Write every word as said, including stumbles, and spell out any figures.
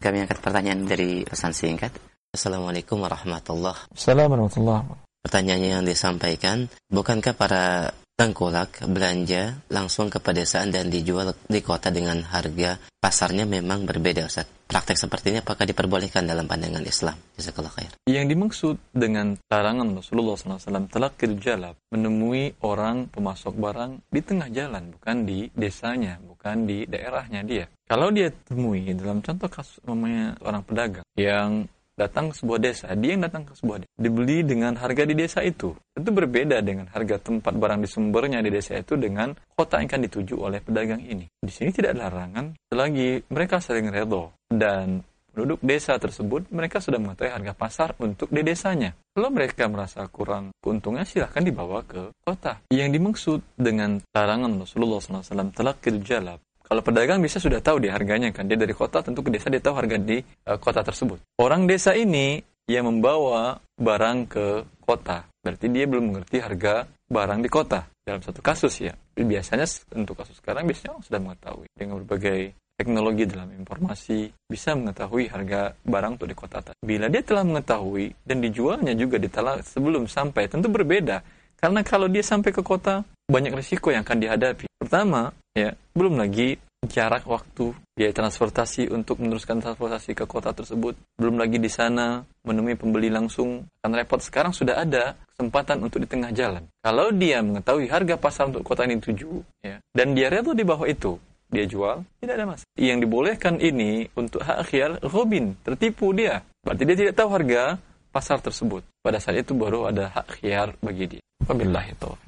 kami angkat pertanyaan dari pesan singkat. Assalamualaikum warahmatullahi wabarakatuh. Assalamualaikum warahmatullahi wabarakatuh. Pertanyaannya yang disampaikan, bukankah para tengkulak belanja langsung ke pedesaan dan dijual di kota dengan harga pasarnya memang berbeda, Ustaz? Praktek seperti ini apakah diperbolehkan dalam pandangan Islam? Jazakallah khair. Yang dimaksud dengan larangan Rasulullah shallallahu alaihi wasallam talaqil jalab, menemui orang pemasok barang di tengah jalan, bukan di desanya, bukan di daerahnya dia. Kalau dia temui dalam contoh kasus namanya orang pedagang yang datang ke sebuah desa, dia yang datang ke sebuah desa, dibeli dengan harga di desa itu, tentu berbeda dengan harga tempat barang di sumbernya di desa itu dengan kota yang akan dituju oleh pedagang ini. Di sini tidak ada larangan, selagi mereka saling redho dan penduduk desa tersebut mereka sudah mengetahui harga pasar untuk di desanya. Kalau mereka merasa kurang keuntungan, silahkan dibawa ke kota. Yang dimaksud dengan larangan Rasulullah shallallahu alaihi wasallam talaqil jalab, kalau pedagang bisa sudah tahu dia harganya kan, dia dari kota tentu ke desa dia tahu harga di uh, kota tersebut. Orang desa ini yang membawa barang ke kota, berarti dia belum mengerti harga barang di kota. Dalam satu kasus ya, biasanya untuk kasus sekarang biasanya orang sudah mengetahui dengan berbagai teknologi dalam informasi bisa mengetahui harga barang untuk di kota. Bila dia telah mengetahui dan dijualnya juga ditelah sebelum sampai, tentu berbeda. Karena kalau dia sampai ke kota, banyak risiko yang akan dihadapi. Pertama, ya, belum lagi jarak waktu, biaya transportasi untuk meneruskan transportasi ke kota tersebut. Belum lagi di sana menemui pembeli langsung, akan repot. Sekarang sudah ada kesempatan untuk di tengah jalan. Kalau dia mengetahui harga pasar untuk kota ini tuju, ya, dan dia rela di bawah itu, dia jual, tidak ada masalah. Yang dibolehkan ini untuk hak khiyar, Robin, tertipu dia. Berarti dia tidak tahu harga pasar tersebut. Pada saat itu baru ada hak khiyar bagi dia. Wabillahi taufiq.